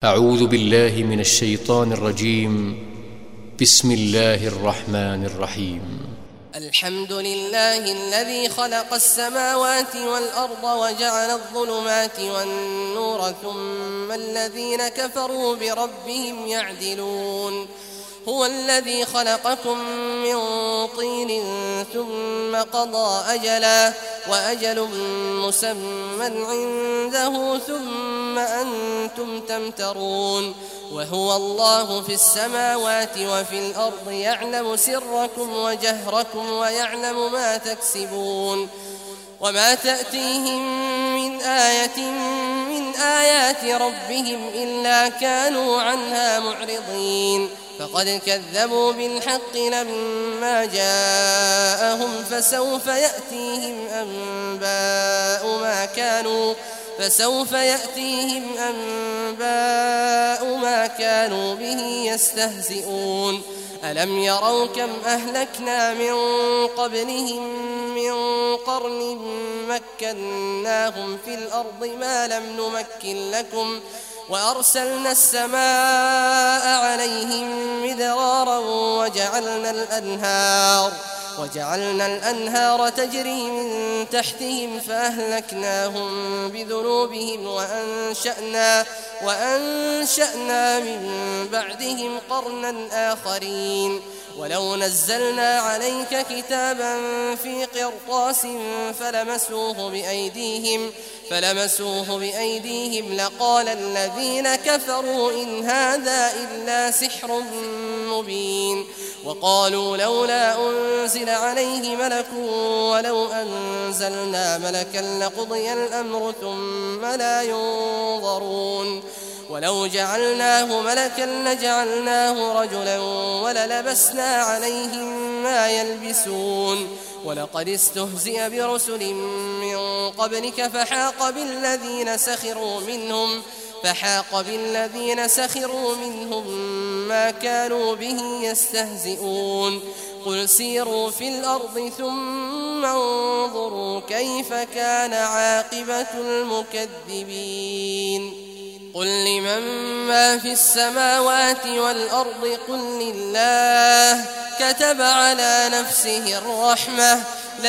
أعوذ بالله من الشيطان الرجيم. بسم الله الرحمن الرحيم. الحمد لله الذي خلق السماوات والأرض وجعل الظلمات والنور ثم الذين كفروا بربهم يعدلون. هو الذي خلقكم من طين ثم قضى أجلا وأجل مسمى عنده ثم أنتم تمترون. وهو الله في السماوات وفي الأرض يعلم سركم وجهركم ويعلم ما تكسبون. وما تأتيهم من آية من آيات ربهم إلا كانوا عنها معرضين. فقد كذبوا بالحق لما جاءهم فسوف يأتيهم أنباء ما كانوا به يستهزئون. ألم يروا كم أهلكنا من قبلهم من قرن مكناهم في الأرض ما لم نمكن لكم وأرسلنا السماء عليهم مدرارا وجعلنا الأنهار تجري من تحتهم فأهلكناهم بذنوبهم وأنشأنا من بعدهم قرنا آخرين. ولو نزلنا عليك كتابا في قرطاس فلمسوه بأيديهم لقال الذين كفروا إن هذا إلا سحر مبين. وقالوا لولا أنزل عليه ملك ولو أنزلنا ملكا لقضي الأمر ثم لا ينظرون. ولو جعلناه ملكا لجعلناه رجلا وللبسنا عليهم ما يلبسون. ولقد استهزئ برسل من قبلك فحاق بالذين سخروا منهم ما كانوا به يستهزئون. قل سيروا في الأرض ثم انظروا كيف كان عاقبة المكذبين. قل لمن ما في السماوات والأرض قل لله كتب على نفسه الرحمة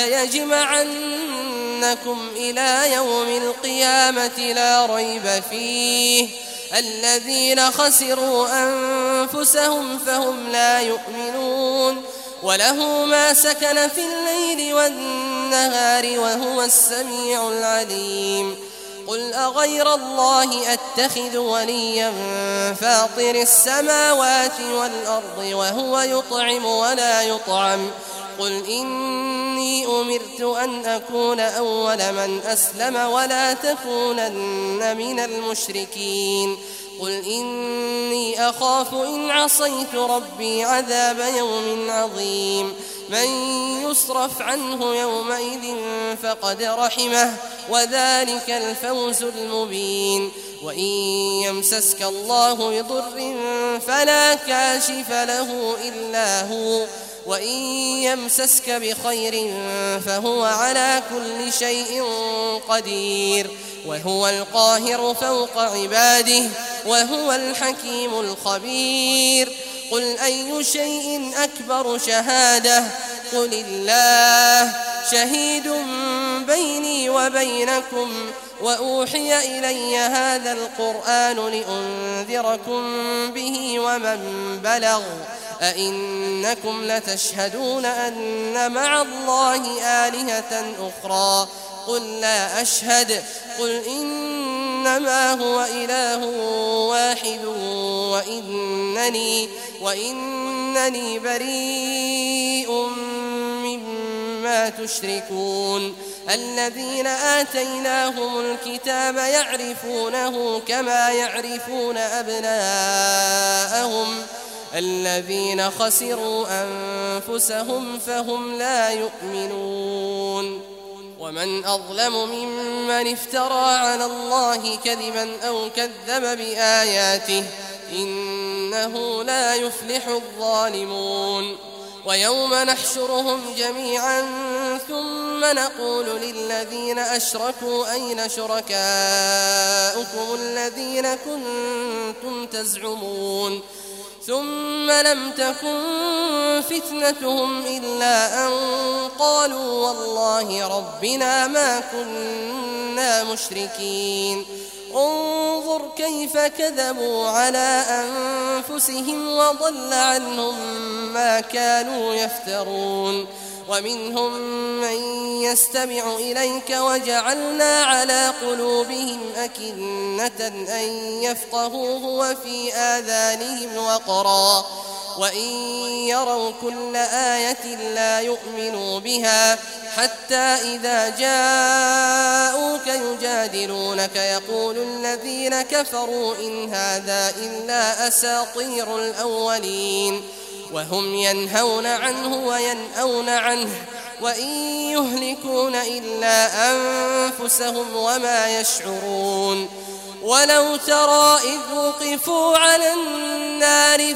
ليجمعنكم إلى يوم القيامة لا ريب فيه. الذين خسروا أنفسهم فهم لا يؤمنون. وله ما سكن في الليل والنهار وهو السميع العليم. قل أغير الله أتخذ وليا فاطر السماوات والأرض وهو يطعم ولا يطعم. قل إني أمرت أن أكون أول من أسلم ولا تكونن من المشركين. قل إني أخاف إن عصيت ربي عذاب يوم عظيم. من يصرف عنه يومئذ فقد رحمه وذلك الفوز المبين. وإن يمسسك الله بضر فلا كاشف له إلا هو وإن يمسسك بخير فهو على كل شيء قدير. وهو القاهر فوق عباده وهو الحكيم الخبير. قل أي شيء أكبر شهادة قل الله شهيد بيني وبينكم وأوحي إلي هذا القرآن لأنذركم به ومن بلغ. أئنكم لتشهدون أن مع الله آلهة أخرى قل لا أشهد. قل إنما هو إله واحد وإنني بريء مما تشركون. الذين آتيناهم الكتاب يعرفونه كما يعرفون أبناءهم. الذين خسروا أنفسهم فهم لا يؤمنون. ومن أظلم ممن افترى على الله كذبا أو كذب بآياته إنه لا يفلح الظالمون. ويوم نحشرهم جميعا ثم نقول للذين أشركوا أين شركاؤكم الذين كنتم تزعمون ثم لم تكن فتنتهم إلا أن قالوا والله ربنا ما كنا مشركين انظر كيف كذبوا على أنفسهم وضل عنهم ما كانوا يفترون ومنهم من يستمع إليك وجعلنا على قلوبهم أكنة أن يفقهوه وفي آذانهم وقرا وإن يروا كل آية لا يؤمنوا بها حتى إذا جاءوك يجادلونك يقول الذين كفروا إن هذا إلا أساطير الأولين وهم ينهون عنه وينأون عنه وإن يهلكون إلا أنفسهم وما يشعرون ولو ترى إذ وقفوا على النار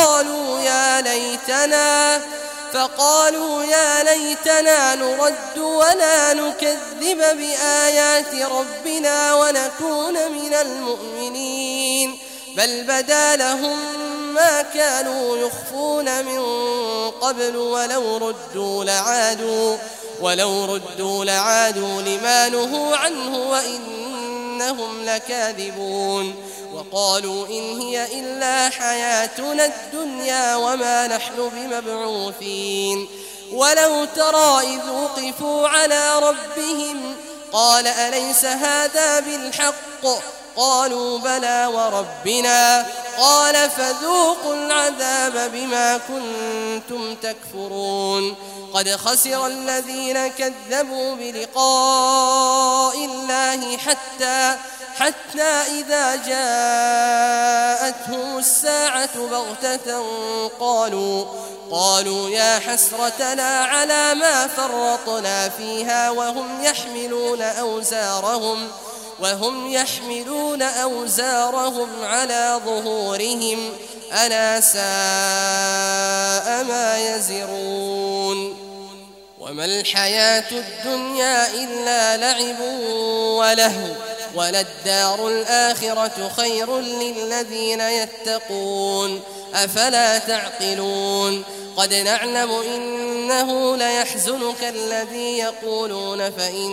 فقالوا يا ليتنا نرد ولا نكذب بآيات ربنا ونكون من المؤمنين بل بدا لهم ما كانوا يخفون من قبل ولو ردوا لعادوا لما نهوا عنه وإنهم لكاذبون وقالوا إن هي إلا حياتنا الدنيا وما نحن بمبعوثين ولو ترى إذ وقفوا على ربهم قال أليس هذا بالحق قالوا بلى وربنا قال فذوقوا العذاب بما كنتم تكفرون قد خسر الذين كذبوا بلقاء الله حتى إذا جاءتهم الساعة بغتة قالوا يا حسرتنا على ما فرطنا فيها وهم يحملون أوزارهم على ظهورهم ألا ساء ما يزرون وما الحياة الدنيا إلا لعب ولهو وللدار الآخرة خير للذين يتقون أفلا تعقلون قد نعلم إنه ليحزنك الذي يقولون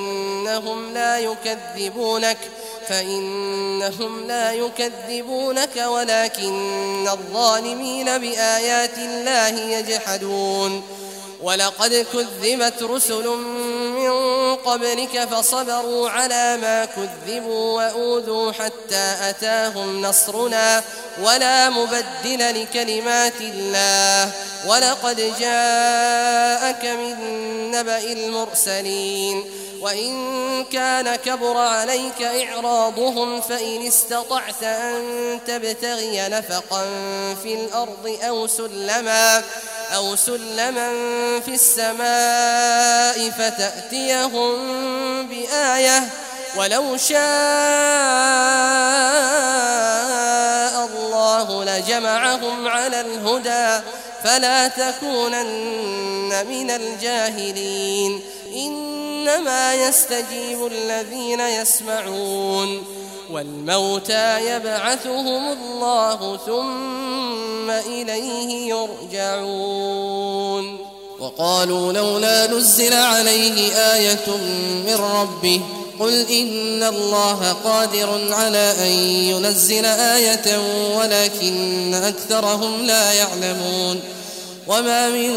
فإنهم لا يكذبونك ولكن الظالمين بآيات الله يجحدون ولقد كذبت رسل من قبلك فصبروا على ما كذبوا وأوذوا حتى أتاهم نصرنا ولا مبدل لكلمات الله ولقد جاءك من نبأ المرسلين وإن كان كبر عليك إعراضهم فإن استطعت أن تبتغي نفقا في الأرض أو سلما في السماء فتأتيهم بآية ولو شاء الله لجمعهم على الهدى فلا تكونن من الجاهلين إنما يستجيب الذين يسمعون والموتى يبعثهم الله ثم إليه يرجعون وقالوا لولا نزل عليه آية من ربه قل إن الله قادر على أن ينزل آية ولكن أكثرهم لا يعلمون وما من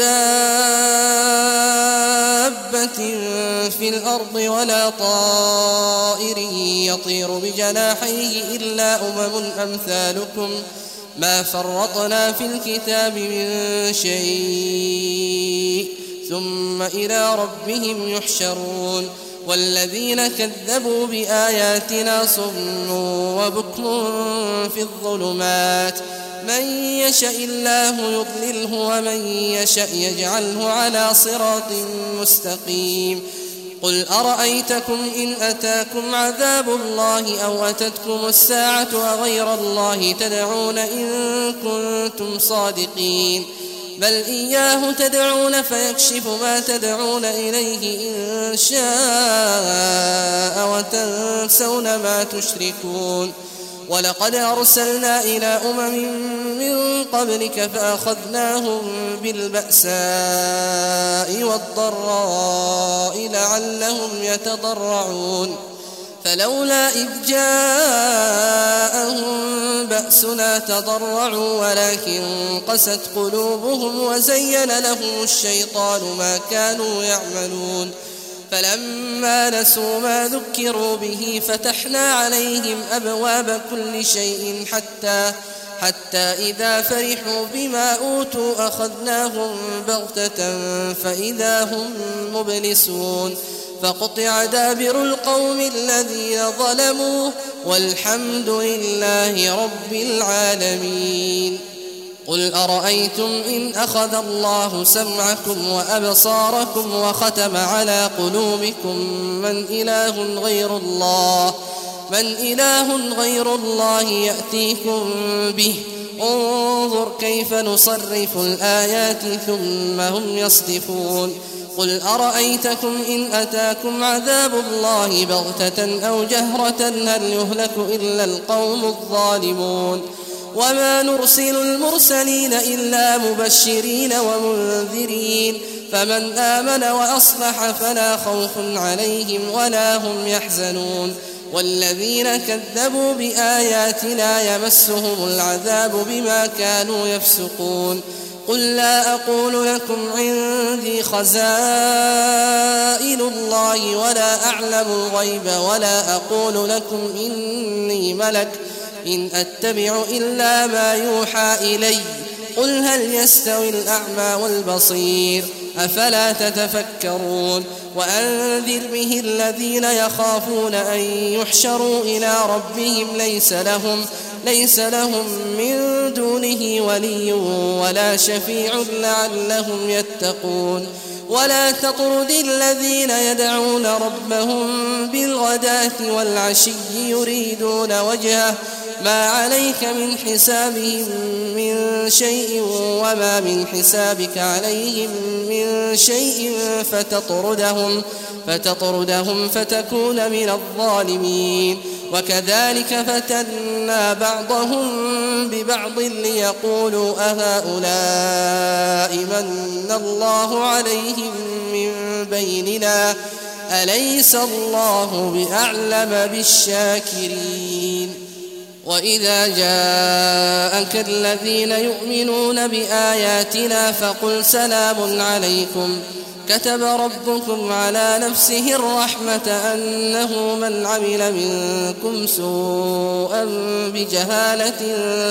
دابة في الأرض ولا طائر يطير بجناحيه إلا أمثالكم ما فرطنا في الكتاب من شيء ثم إلى ربهم يحشرون والذين كذبوا بآياتنا صم وبكم في الظلمات من يشاء الله يضلله ومن يشاء يجعله على صراط مستقيم قل أرأيتكم إن أتاكم عذاب الله أو أتتكم الساعة أغير الله تدعون إن كنتم صادقين بل إياه تدعون فيكشف ما تدعون إليه إن شاء وتنسون ما تشركون. ولقد أرسلنا إلى أمم من قبلك فأخذناهم بالبأساء والضراء لعلهم يتضرعون فلولا إذ جاءهم بأسنا تضرعوا ولكن قست قلوبهم وزين لهم الشيطان ما كانوا يعملون فلما نسوا ما ذكروا به فتحنا عليهم أبواب كل شيء حتى إذا فرحوا بما أوتوا أخذناهم بغتة فإذا هم مبلسون فقطع دابر القوم الذين ظلموا والحمد لله رب العالمين. قل أرأيتم إن أخذ الله سمعكم وأبصاركم وختم على قلوبكم من إله غير الله يأتيكم به انظر كيف نصرف الآيات ثم هم يصدفون. قل أرأيتكم إن أتاكم عذاب الله بغتة أو جهرة هل يهلك إلا القوم الظالمون. وما نرسل المرسلين إلا مبشرين ومنذرين فمن آمن وأصلح فلا خوف عليهم ولا هم يحزنون. والذين كذبوا بآياتنا يمسهم العذاب بما كانوا يفسقون. قل لا أقول لكم عندي خزائن الله ولا أعلم الغيب ولا أقول لكم إني ملك إن أتبع إلا ما يوحى إلي قل هل يستوي الأعمى والبصير أفلا تتفكرون. وأنذر به الذين يخافون أن يحشروا إلى ربهم ليس لهم من دونه ولي ولا شفيع لعلهم يتقون. ولا تطرد الذين يدعون ربهم بالغداة والعشي يريدون وجهه ما عليك من حسابهم من شيء وما من حسابك عليهم من شيء فتطردهم فتكون من الظالمين. وكذلك فتنا بعضهم ببعض ليقولوا أهؤلاء من الله عليهم من بيننا أليس الله بأعلم بالشاكرين. وإذا جاءك الذين يؤمنون بآياتنا فقل سلام عليكم كتب ربكم على نفسه الرحمة أنه من عمل منكم سوءا بجهالة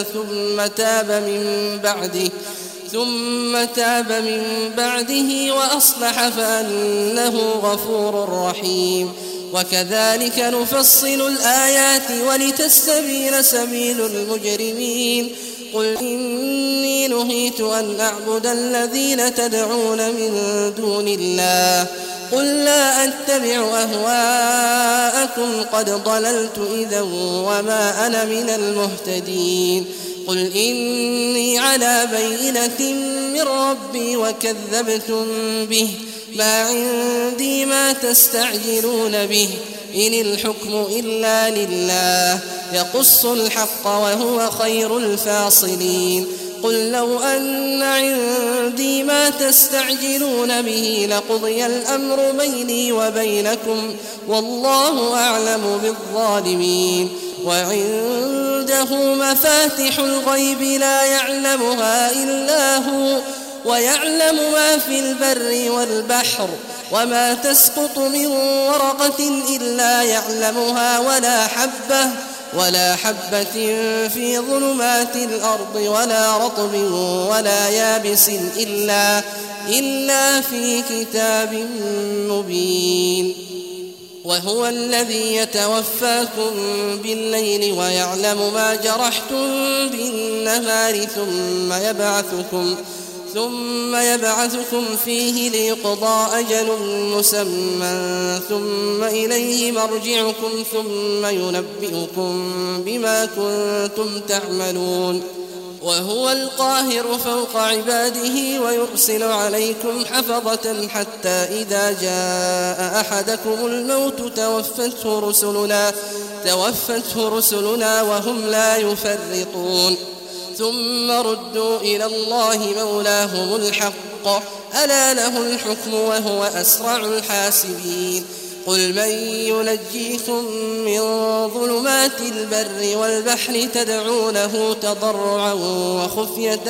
ثم تاب من بعده وأصلح فأنه غفور رحيم. وكذلك نفصل الآيات ولتستبين سبيل المجرمين. قل إني نهيت أن أعبد الذين تدعون من دون الله قل لا أتبع أهواءكم قد ضللت إذا وما أنا من المهتدين. قل إني على بينة من ربي وكذبتم به ما عندي ما تستعجلون به إن الحكم إلا لله يقص الحق وهو خير الفاصلين. قل لو أن عندي ما تستعجلون به لقضي الأمر بيني وبينكم والله أعلم بالظالمين. وعنده مفاتح الغيب لا يعلمها إلا هو ويعلم ما في البر والبحر وما تسقط من ورقة إلا يعلمها ولا حبة في ظلمات الأرض ولا رطب ولا يابس إلا في كتاب مبين. وهو الذي يتوفاكم بالليل ثم يبعثكم فيه ليقضى أجل مسمى ثم إليه مرجعكم ثم ينبئكم بما كنتم تعملون. وهو القاهر فوق عباده ويرسل عليكم حفظة حتى إذا جاء أحدكم الموت توفته رسلنا وهم لا يفرطون. ثم ردوا إلى الله مولاهم الحق ألا له الحكم وهو أسرع الحاسبين. قل من ينجيكم من ظلمات البر والبحر تدعونه تضرعا وخفية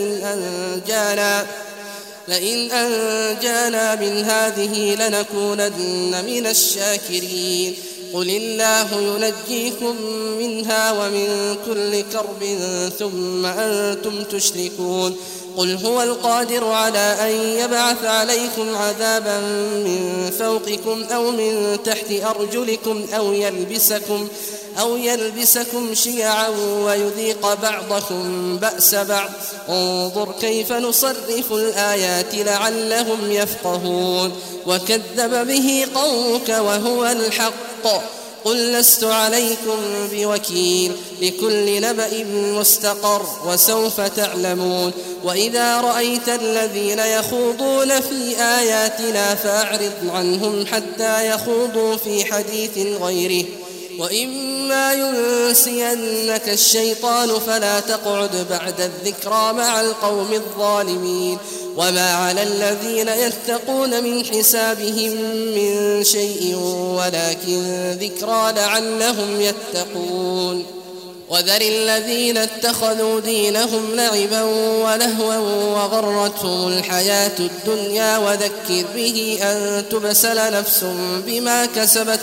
لئن أنجانا من هذه لنكونن من الشاكرين. قل الله ينجيكم منها ومن كل كرب ثم أنتم تشركون. قل هو القادر على أن يبعث عليكم عذابا من فوقكم أو من تحت أرجلكم أو يلبسكم شيعا ويذيق بعضكم بأس بعض. انظر كيف نصرف الآيات لعلهم يفقهون. وكذب به قومك وهو الحق. قل لست عليكم بوكيل لكل نبأ مستقر وسوف تعلمون. وإذا رأيت الذين يخوضون في آياتنا فأعرض عنهم حتى يخوضوا في حديث غيره. وإما ينسينك الشيطان فلا تقعد بعد الذكرى مع القوم الظالمين. وما على الذين يتقون من حسابهم من شيء ولكن ذكرى لعلهم يتقون. وذر الذين اتخذوا دينهم لعبا ولهوا وغرتهم الحياة الدنيا وذكر به أن تبسل نفس بما كسبت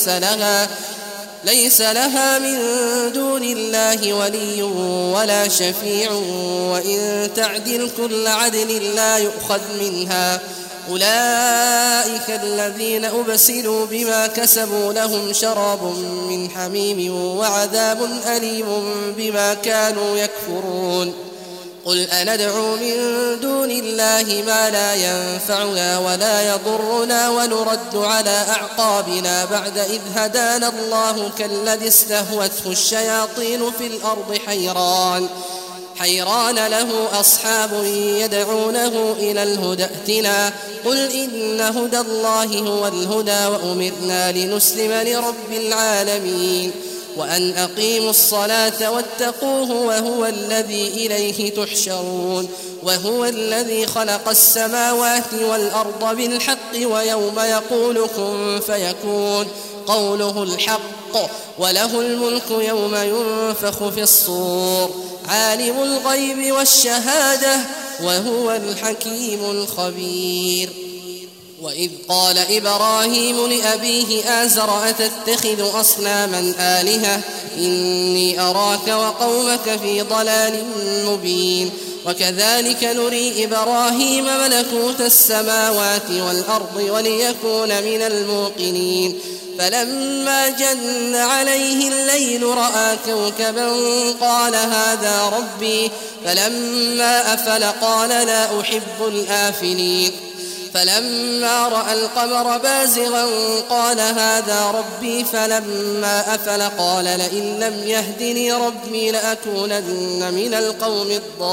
ليس لها من دون الله ولي ولا شفيع وإن تعدل كل عدل لا يؤخذ منها. أولئك الذين أبسلوا بما كسبوا لهم شراب من حميم وعذاب أليم بما كانوا يكفرون. قل أندعو من دون الله ما لا ينفعنا ولا يضرنا ونرد على أعقابنا بعد إذ هدانا الله كالذي استهوته الشياطين في الأرض حيران له أصحاب يدعونه إلى الهدى ائتنا. قل إن هدى الله هو الهدى وأمرنا لنسلم لرب العالمين وأن أقيموا الصلاة واتقوه وهو الذي إليه تحشرون. وهو الذي خلق السماوات والأرض بالحق ويوم يقول كن فيكون قوله الحق وله الملك يوم ينفخ في الصور عالم الغيب والشهادة وهو الحكيم الخبير. وإذ قال إبراهيم لأبيه آزر أتتخذ أصناما آلهة إني أراك وقومك في ضلال مبين. وكذلك نري إبراهيم ملكوت السماوات والأرض وليكون من الموقنين. فلما جن عليه الليل رأى كوكبا قال هذا ربي فلما أفل قال لا أحب الآفلين. فلما رأى القمر بازغا قال هذا ربي فلما أفل قال لئن لم يهدني ربي لأكونن من القوم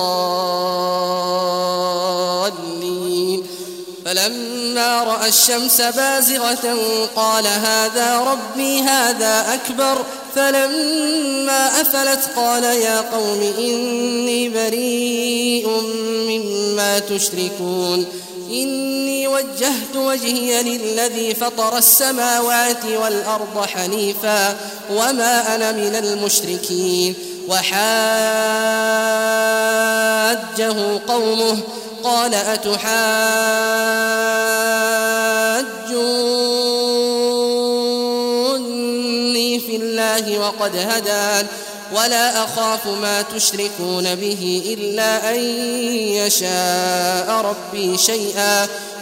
الضالين. فلما رأى الشمس بازغة قال هذا ربي هذا أكبر. فلما أفلت قال يا قوم إني بريء مما تشركون إني وجهت وجهي للذي فطر السماوات والأرض حنيفا وما أنا من المشركين. وحاجه قومه قال أتحاجوني في الله وقد هدان ولا أخاف ما تشركون به إلا أن يشاء ربي شيئا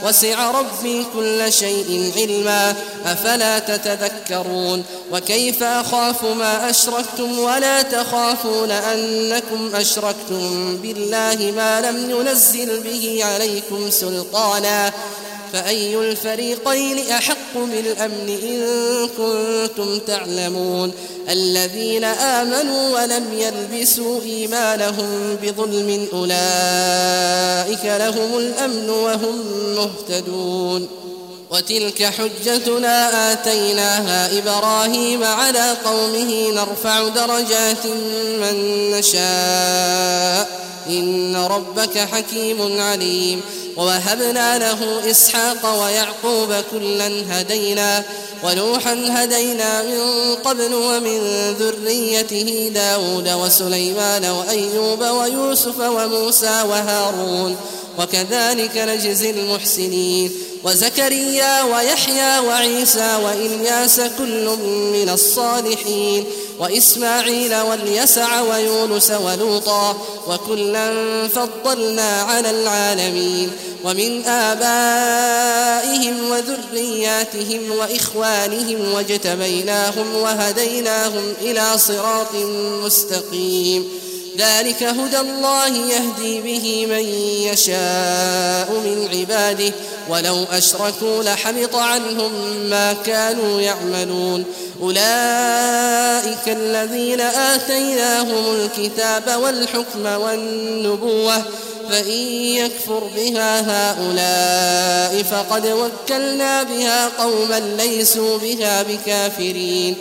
وسع ربي كل شيء علما أفلا تتذكرون وكيف أخاف ما أشركتم ولا تخافون أنكم أشركتم بالله ما لم ينزل به عليكم سلطانا فأي الفريقين أحق بالأمن إن كنتم تعلمون الذين آمنوا ولم يلبسوا إيمانهم بظلم أولئك لهم الأمن وهم مهتدون وتلك حجتنا آتيناها إبراهيم على قومه نرفع درجات من نشاء إن ربك حكيم عليم ووهبنا له إسحاق ويعقوب كلا هدينا ونوحا هدينا من قبل ومن ذريته داود وسليمان وأيوب ويوسف وموسى وهارون وكذلك نجزي المحسنين وزكريا ويحيى وعيسى وإلياس كل من الصالحين وإسماعيل واليسع ويونس ولوطا وكلا فضلنا على العالمين ومن آبائهم وذرياتهم وإخوانهم واجتبيناهم وهديناهم إلى صراط مستقيم ذلك هدى الله يهدي به من يشاء من عباده ولو أشركوا لحبط عنهم ما كانوا يعملون أولئك الذين آتيناهم الكتاب والحكم والنبوة فإن يكفر بها هؤلاء فقد وكلنا بها قوما ليسوا بها بكافرين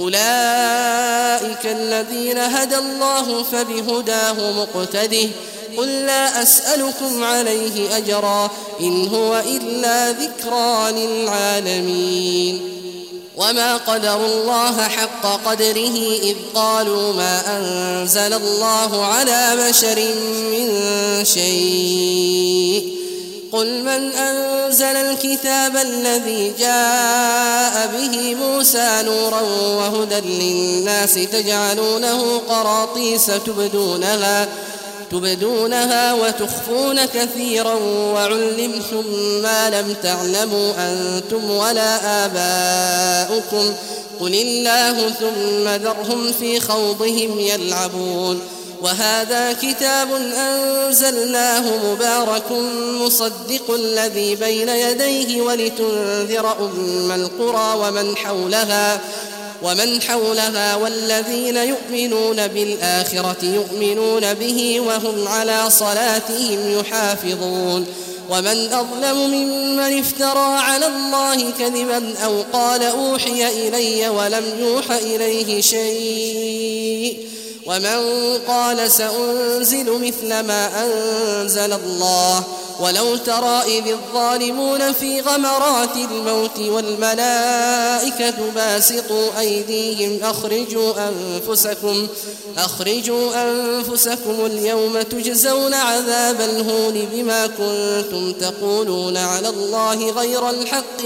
أولئك الذين هدى الله فبهداه مقتده قل لا أسألكم عليه أجرا إن هو إلا ذكرى للعالمين وما قدروا الله حق قدره إذ قالوا ما أنزل الله على بشر من شيء قل من أنزل الكتاب الذي جاء به موسى نورا وهدى للناس تجعلونه قراطيس تبدونها وتخفون كثيرا وعلمتم ما لم تعلموا أنتم ولا آباؤكم قل الله ثم ذرهم في خوضهم يلعبون وهذا كتاب أنزلناه مبارك مصدق الذي بين يديه ولتنذر أم القرى ومن حولها والذين يؤمنون بالآخرة يؤمنون به وهم على صلاتهم يحافظون ومن أظلم ممن افترى على الله كذبا أو قال أوحي إلي ولم يوح إليه شيء ومن قال سأنزل مثل ما أنزل الله ولو ترى إذ الظالمون في غمرات الموت والملائكة باسطوا أيديهم أخرجوا أنفسكم اليوم تجزون عذاب الهون بما كنتم تقولون على الله غير الحق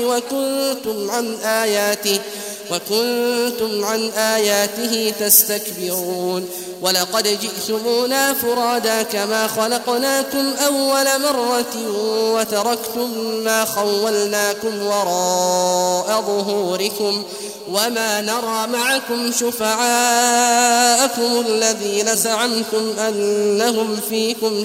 وكنتم عن آياته تستكبرون ولقد جئتمونا فرادا كما خلقناكم أول مرة وتركتم ما خولناكم وراء ظهوركم وما نرى معكم شفعاءكم الذين زعمتم أنهم فيكم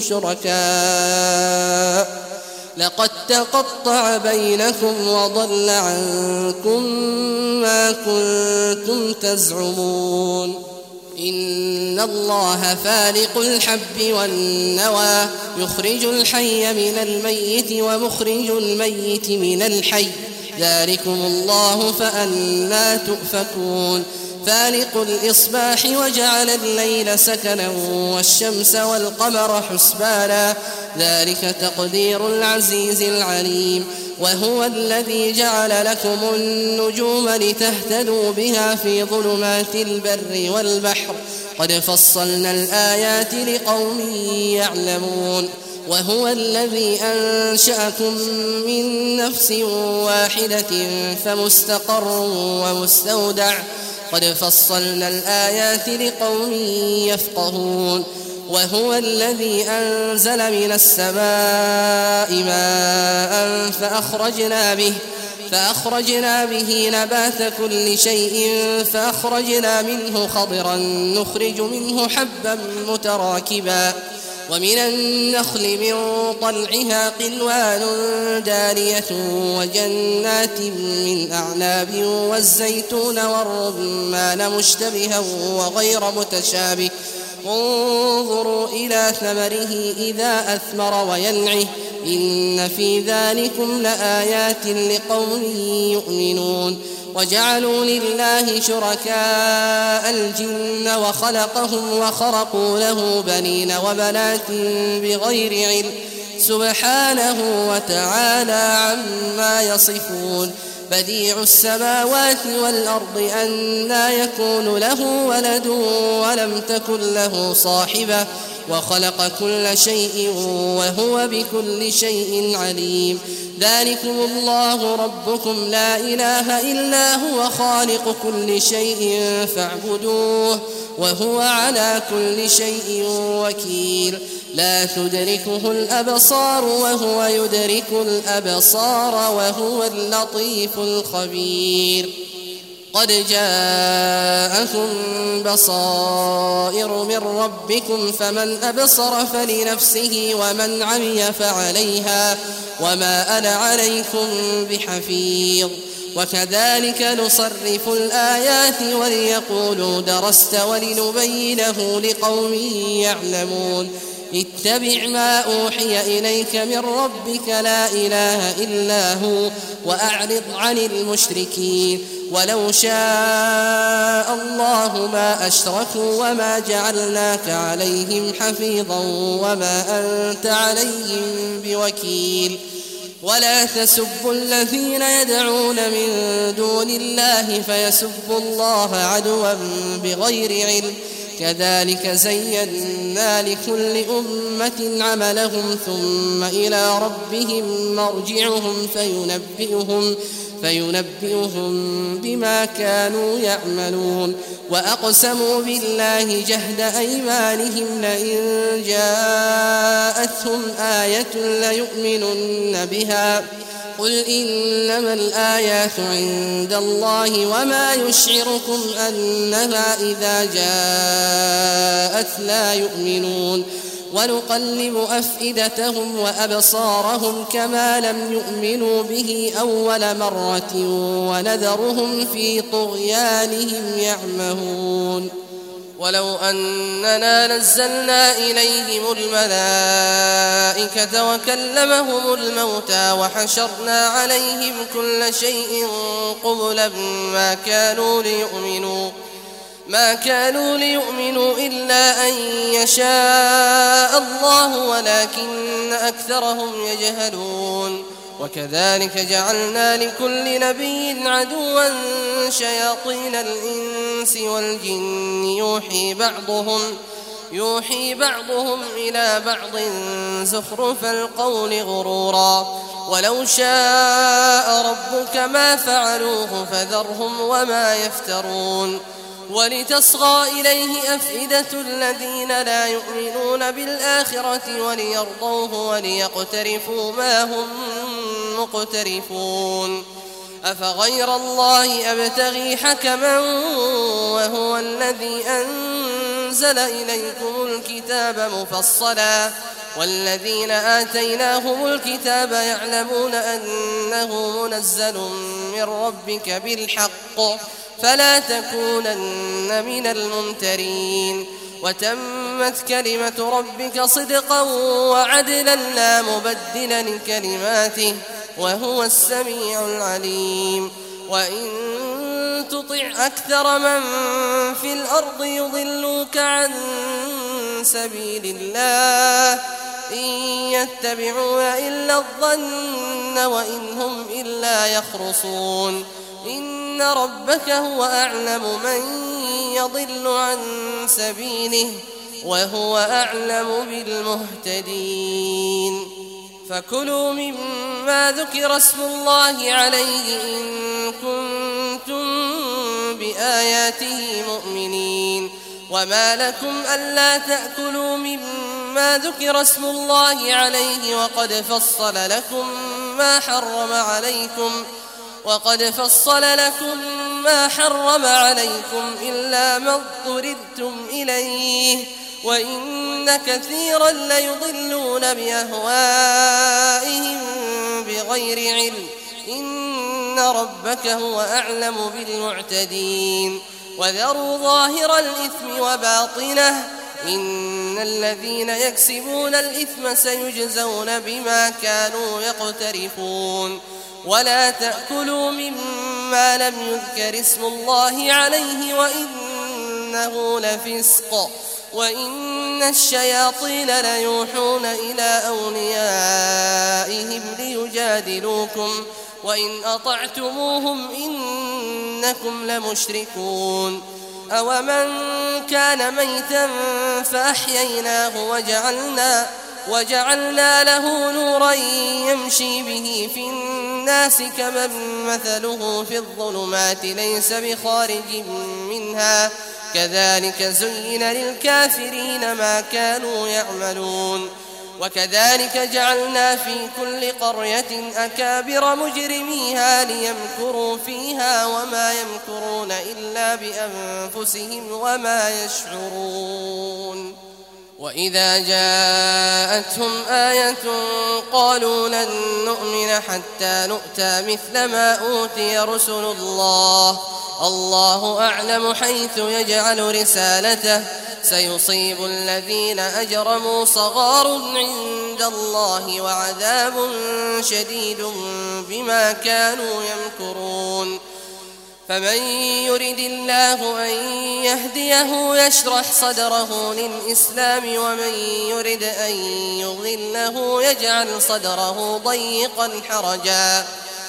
شركاء لقد تقطع بينكم وضل عنكم ما كنتم تزعمون إن الله فالق الحب والنوى يخرج الحي من الميت ومخرج الميت من الحي ذلكم الله فأنى تؤفكون فالق الإصباح وجعل الليل سكنا والشمس والقمر حسبانا ذلك تقدير العزيز العليم وهو الذي جعل لكم النجوم لتهتدوا بها في ظلمات البر والبحر قد فصلنا الآيات لقوم يعلمون وهو الذي أنشأكم من نفس واحدة فمستقر ومستودع قد فصلنا الآيات لقوم يفقهون وهو الذي أنزل من السماء ماء فأخرجنا به نبات كل شيء فأخرجنا منه خضرا نخرج منه حبا متراكبا ومن النخل من طلعها قنوان دانية وجنات من أعناب والزيتون والرمان مشتبها وغير متشابه انظروا إلى ثمره إذا أثمر وينعه إن في ذلكم لآيات لقوم يؤمنون وجعلوا لله شركاء الجن وخلقهم وخرقوا له بنين وبنات بغير علم سبحانه وتعالى عما يصفون بديع السماوات والأرض أنى يكون له ولد ولم تكن له صاحبة وخلق كل شيء وهو بكل شيء عليم ذلكم الله ربكم لا إله إلا هو خالق كل شيء فاعبدوه وهو على كل شيء وكيل لا تدركه الأبصار وهو يدرك الأبصار وهو اللطيف الخبير قد جاءكم بصائر من ربكم فمن أبصر فلنفسه ومن عمي فعليها وما أنا عليكم بحفيظ وكذلك نصرف الآيات وليقولوا درست ولنبينه لقوم يعلمون اتبع ما أوحي إليك من ربك لا إله إلا هو وأعرض عن المشركين ولو شاء الله ما أشركوا وما جعلناك عليهم حفيظا وما أنت عليهم بوكيل ولا تسبوا الذين يدعون من دون الله فيسبوا الله عدوا بغير علم كذلك زينا لكل أمة عملهم ثم إلى ربهم مرجعهم فينبئهم بما كانوا يعملون وأقسموا بالله جهد أيمانهم لئن جاءتهم آية ليؤمنن بها قل إنما الآيات عند الله وما يشعركم أنها إذا جاءت لا يؤمنون ونقلب أفئدتهم وأبصارهم كما لم يؤمنوا به أول مرة ونذرهم في طغيانهم يعمهون ولو أننا نزلنا إليهم الملائكة وكلمهم الموتى وحشرنا عليهم كل شيء قبلا ما كانوا ليؤمنوا إلا أن يشاء الله ولكن أكثرهم يجهلون وكذلك جعلنا لكل نبي عدوا شياطين الإنس والجن يوحي بعضهم إلى بعض زخرف القول غرورا ولو شاء ربك ما فعلوه فذرهم وما يفترون ولتصغى إليه أفئدة الذين لا يؤمنون بالآخرة وليرضوه وليقترفوا ما هم مقترفون أفغير الله أبتغي حكما وهو الذي أنزل إليكم الكتاب مفصلا والذين آتيناهم الكتاب يعلمون أنه منزل من ربك بالحق فلا تكونن من الممترين وتمت كلمة ربك صدقا وعدلا لا مبدل لكلماته وهو السميع العليم وإن تطع أكثر من في الأرض يضلوك عن سبيل الله إن يتبعون إلا الظن وإن هم إلا يخرصون إن ربك هو أعلم من يضل عن سبيله وهو أعلم بالمهتدين فكلوا مما ذكر اسم الله عليه إن كنتم بآياته مؤمنين وما لكم ألا تأكلوا مما ذكر اسم الله عليه وقد فصل لكم ما حرم عليكم إلا ما اضطررتم إليه وإن كثيرا ليضلون بأهوائهم بغير علم إن ربك هو أعلم بالمعتدين وذروا ظاهر الإثم وباطنه إن الذين يكسبون الإثم سيجزون بما كانوا يقترفون ولا تأكلوا مما لم يذكر اسم الله عليه وإنه لفسق وإن الشياطين ليوحون إلى أوليائهم ليجادلوكم وإن أطعتموهم إنكم لمشركون أومن كان ميتا فأحييناه وجعلنا له نورا يمشي به في الناس كمن مثله في الظلمات ليس بخارج منها كذلك زين للكافرين ما كانوا يعملون وكذلك جعلنا في كل قرية أكابر مجرميها ليمكروا فيها وما يمكرون إلا بأنفسهم وما يشعرون وإذا جاءتهم آية قالوا لن نؤمن حتى نؤتى مثل ما أوتي رسل الله أعلم حيث يجعل رسالته سيصيب الذين أجرموا صغار عند الله وعذاب شديد بما كانوا يمكرون فمن يرد الله أن يهديه يشرح صدره للإسلام ومن يرد أن يضله يجعل صدره ضيقا حرجا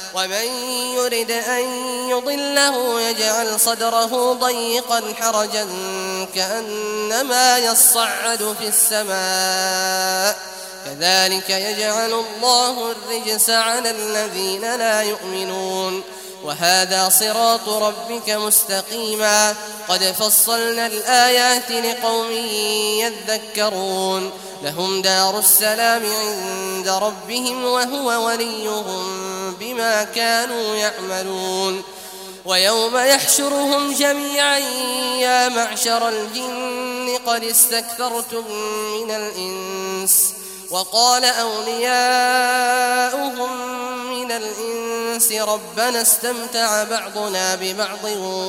كأنما يصعد في السماء كذلك يجعل الله الرجس على الذين لا يؤمنون وهذا صراط ربك مستقيما قد فصلنا الآيات لقوم يذكرون لهم دار السلام عند ربهم وهو وليهم بما كانوا يعملون ويوم يحشرهم جميعا يا معشر الجن قد استكثرتم من الإنس وقال أولياؤهم من الإنس ربنا استمتع بعضنا ببعض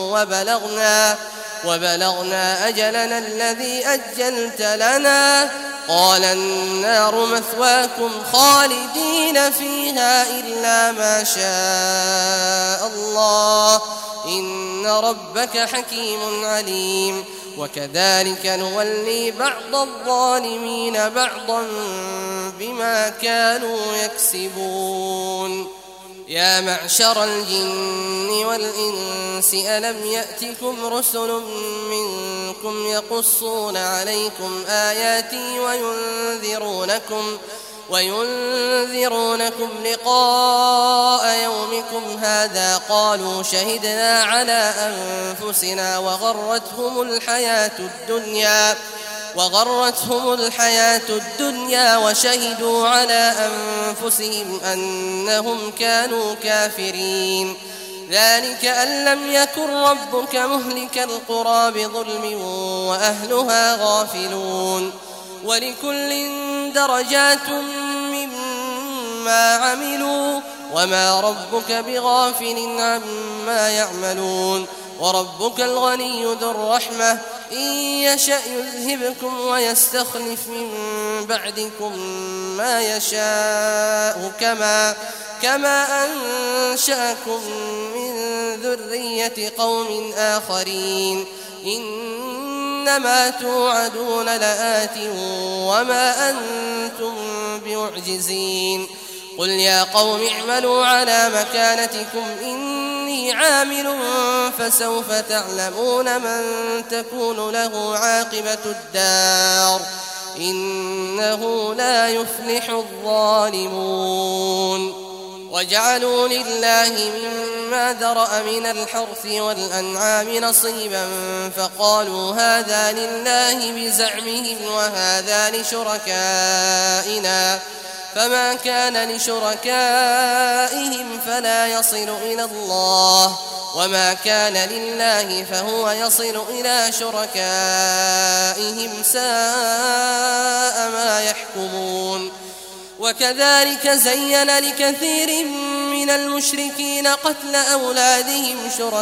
وبلغنا أجلنا الذي أجلت لنا قال النار مثواكم خالدين فيها إلا ما شاء الله إن ربك حكيم عليم وكذلك نولي بعض الظالمين بعضا بما كانوا يكسبون يا معشر الجن والإنس ألم يأتكم رسل منكم يقصون عليكم آياتي وينذرونكم لقاء يومكم هذا قالوا شهدنا على أنفسنا وغرتهم الحياة الدنيا وشهدوا على أنفسهم أنهم كانوا كافرين ذلك أن لم يكن ربك مهلك القرى بظلم وأهلها غافلون ولكل درجات مما عملوا وما ربك بغافل عما يعملون وربك الغني ذو الرحمة إن يشأ يذهبكم ويستخلف من بعدكم ما يشاء كما أنشأكم من ذرية قوم آخرين إنما توعدون لآت وما أنتم بمعجزين قل يا قوم اعملوا على مكانتكم إني عامل فسوف تعلمون من تكون له عاقبة الدار إنه لا يفلح الظالمون وجعلوا لله مما ذرأ من الحرث والأنعام نصيبا فقالوا هذا لله بزعمهم وهذا لشركائنا فما كان لشركائهم فلا يصل إلى الله وما كان لله فهو يصل إلى شركائهم ساء ما يحكمون. وكذلك زين لكثير من المشركين قتل أولادهم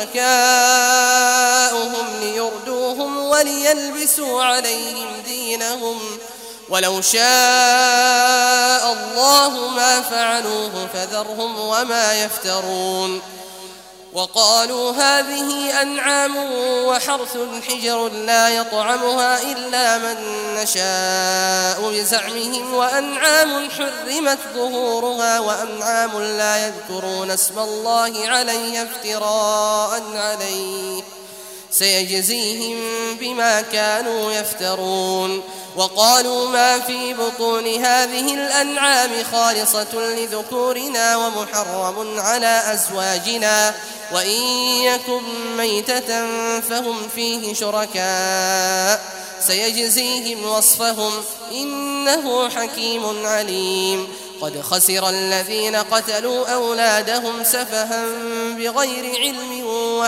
شركاؤهم ليردوهم وليلبسوا عليهم دينهم ولو شاء الله ما فعلوه فذرهم وما يفترون. وقالوا هذه أنعام وحرث حجر لا يطعمها إلا من نشاء بزعمهم وأنعام حرمت ظهورها وأنعام لا يذكرون اسم الله عليها افتراء عليه سيجزيهم بما كانوا يفترون. وقالوا ما في بطون هذه الأنعام خالصة لذكورنا ومحرم على أزواجنا وإن يكن ميتة فهم فيه شركاء سيجزيهم وصفهم إنه حكيم عليم. قد خسر الذين قتلوا أولادهم سفها بغير علم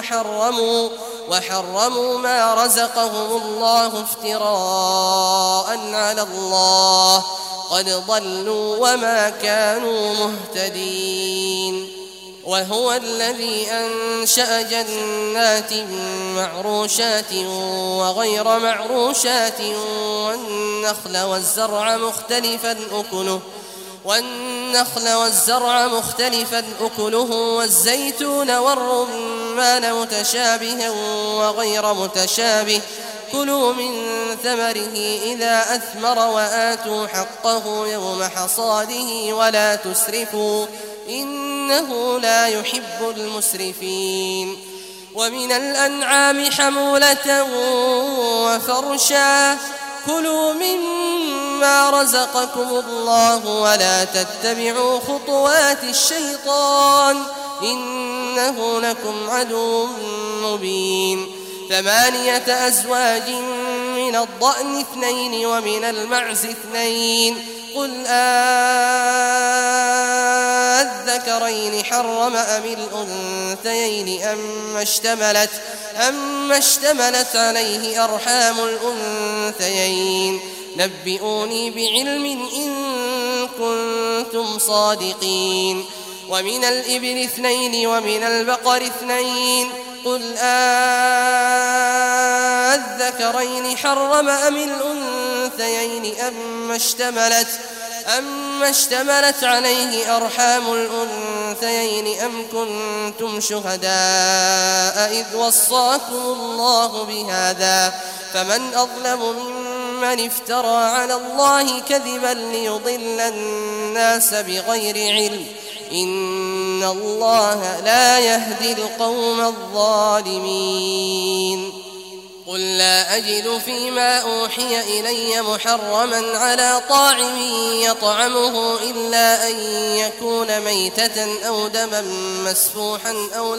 وحرموا ما رزقهم الله افتراء على الله قد ضلوا وما كانوا مهتدين. وهو الذي أنشأ جنات معروشات وغير معروشات والنخل والزرع مختلفا أكله والزيتون والرمان متشابها وغير متشابه كلوا من ثمره إذا أثمر وآتوا حقه يوم حصاده ولا تسرفوا إنه لا يحب المسرفين. ومن الأنعام حمولة وفرشا كلوا مما رزقكم الله ولا تتبعوا خطوات الشيطان إنه لكم عدو مبين. 8 أزواج من الضأن 2 ومن المعز 2 قل الذكرين حرم أم الأنثيين أما اشتملت عليه أرحام الأنثيين نبئوني بعلم إن كنتم صادقين. ومن الإبل 2 ومن البقر 2 قل الذكرين حرم أم الأنثيين أما اشتملت عليه أرحام الأنثيين أم كنتم شهداء إذ وصاكم الله بهذا فمن أظلم ممن افترى على الله كذبا ليضل الناس بغير علم إن الله لا يهدي القوم الظالمين. قل لا أجد فيما أوحي إلي محرما على طاعم يطعمه إلا أن يكون ميتة أو دما مسفوحا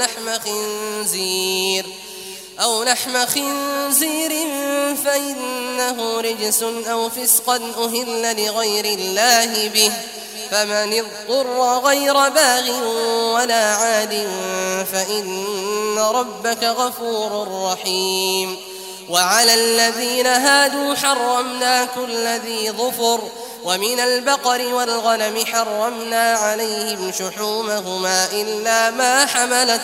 أو لحم خنزير فإنه رجس أو فسقا أهل لغير الله به فمن اضطر غير باغ ولا عاد فإن ربك غفور رحيم. وعلى الذين هادوا حرمنا كل ذي ظفر ومن البقر والغنم حرمنا عليهم شحومهما إلا ما حملت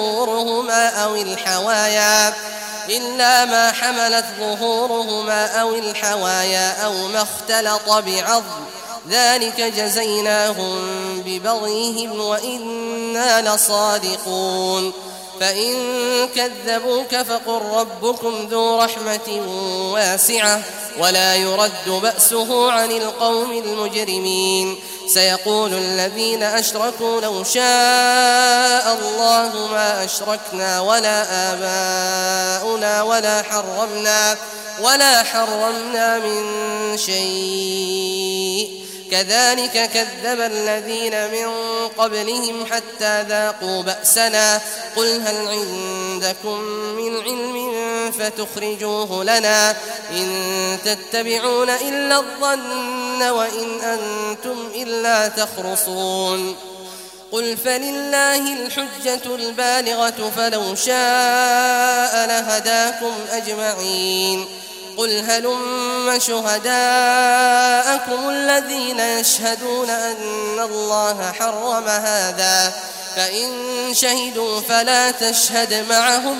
ظهورهما أو الحوايا أو ما اختلط بعظم ذلك جزيناهم ببغيهم وإنا لصادقون. فإن كذبوك فقل ربكم ذو رحمة واسعة ولا يرد بأسه عن القوم المجرمين. سيقول الذين أشركوا لو شاء الله ما أشركنا ولا آباؤنا ولا حرمنا من شيء كذلك كذب الذين من قبلهم حتى ذاقوا بأسنا قل هل عندكم من علم فتخرجوه لنا إن تتبعون إلا الظن وإن أنتم إلا تخرصون قل فلله الحجة البالغة فلو شاء لهداكم أجمعين قل هلم شهداءكم الذين يشهدون أن الله حرم هذا فإن شهدوا فلا تشهد معهم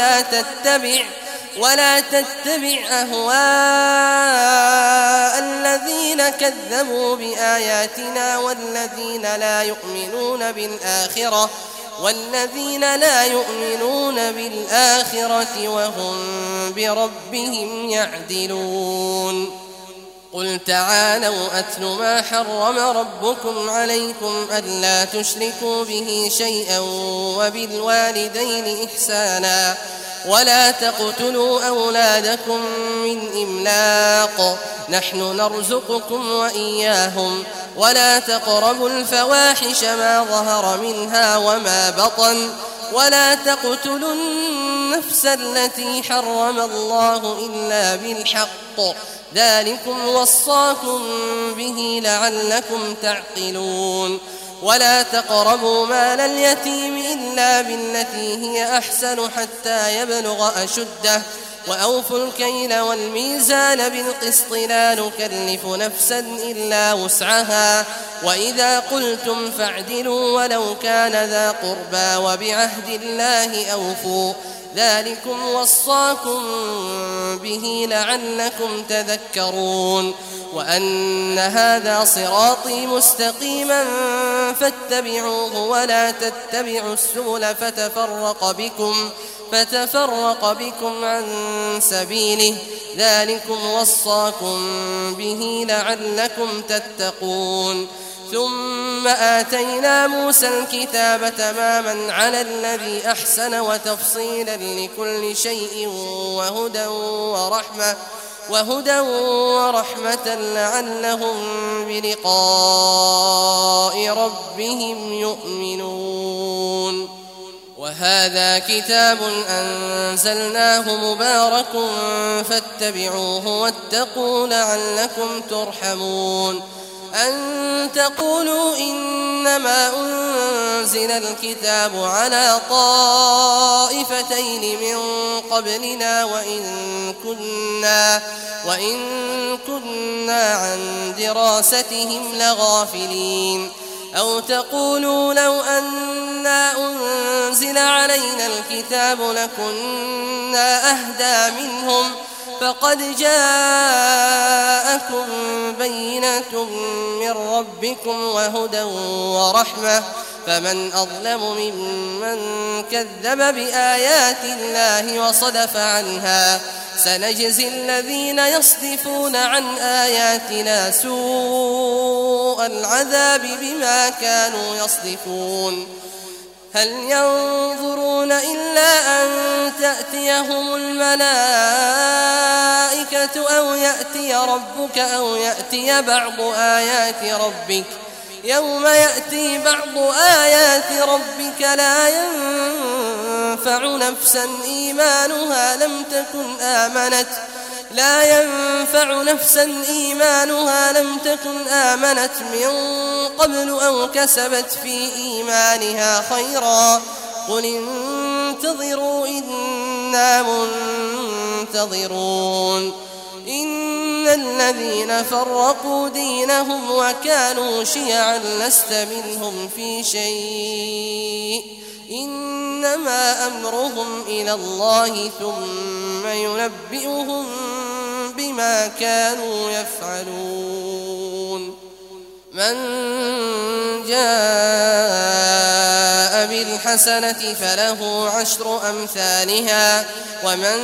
ولا تتبع أهواء الذين كذبوا بآياتنا والذين لا يؤمنون بالآخرة وهم بربهم يعدلون قل تعالوا أتل ما حرم ربكم عليكم ألا تشركوا به شيئا وبالوالدين إحسانا ولا تقتلوا أولادكم من إملاق نحن نرزقكم وإياهم ولا تقربوا الفواحش ما ظهر منها وما بطن ولا تقتلوا النفس التي حرم الله إلا بالحق ذلكم وصاكم به لعلكم تعقلون ولا تقربوا مال اليتيم إلا بالتي هي أحسن حتى يبلغ أشده وأوفوا الكيل والميزان بالقسط لا نكلف نفسا إلا وسعها وإذا قلتم فاعدلوا ولو كان ذا قربى وبعهد الله أوفوا ذلكم وصاكم به لعلكم تذكرون وأن هذا صراطي مستقيما فاتبعوه ولا تتبعوا السبل فتفرق بكم عن سبيله ذلكم وصاكم به لعلكم تتقون ثم آتينا موسى الكتاب تماما على الذي أحسن وتفصيلا لكل شيء وهدى ورحمة لعلهم بلقاء ربهم يؤمنون وهذا كتاب أنزلناه مبارك فاتبعوه واتقوا لعلكم ترحمون أن تقولوا إنما أنزل الكتاب على طائفتين من قبلنا وإن كنا عن دراستهم لغافلين أو تقولوا لو أنا أنزل علينا الكتاب لكنا أهدى منهم فقد جاءكم بينة من ربكم وهدى ورحمة فمن أظلم ممن كذب بآيات الله وصدف عنها سنجزي الذين يصدفون عن آياتنا سوء العذاب بما كانوا يصدفون هل ينظرون إلا أن تأتيهم الملائكة أو يأتي ربك أو يأتي بعض آيات ربك يوم يأتي بعض آيات ربك لا ينفع نفسا إيمانها لم تكن آمنت من قبل أو كسبت في إيمانها خيرا قل انتظروا إنا منتظرون إن الذين فرقوا دينهم وكانوا شيعا لست منهم في شيء إنما أمرهم إلى الله ثم ينبئهم بما كانوا يفعلون من جاء بالحسنة فله 10 أمثالها ومن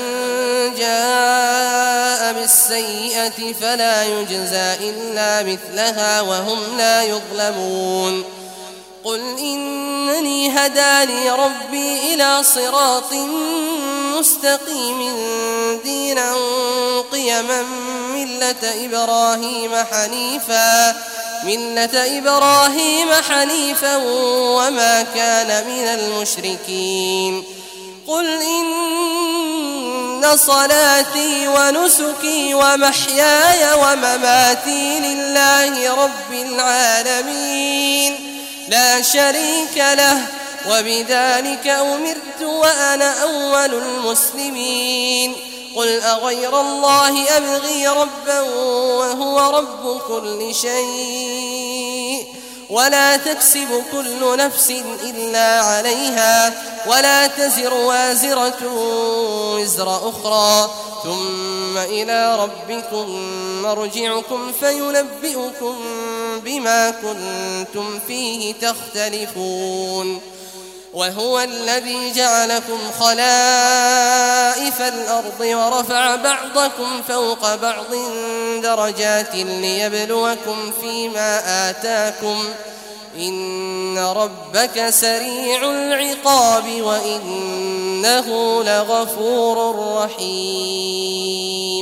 جاء بالسيئة فلا يجزى إلا مثلها وهم لا يظلمون قل إنني هداني ربي إلى صراط مستقيم دينا قيما ملة إبراهيم حنيفا ملة إبراهيم حنيفا وما كان من المشركين قل إن صلاتي ونسكي ومحياي ومماتي لله رب العالمين لا شريك له وبذلك أمرت وأنا أول المسلمين قل أغير الله أبغي ربا وهو رب كل شيء ولا تكسب كل نفس إلا عليها ولا تزر وازرة وزر أخرى ثم إلى ربكم مرجعكم فينبئكم بما كنتم فيه تختلفون وهو الذي جعلكم خلائف الأرض ورفع بعضكم فوق بعض درجات ليبلوكم فيما آتاكم إن ربك سريع العقاب وإنه لغفور رحيم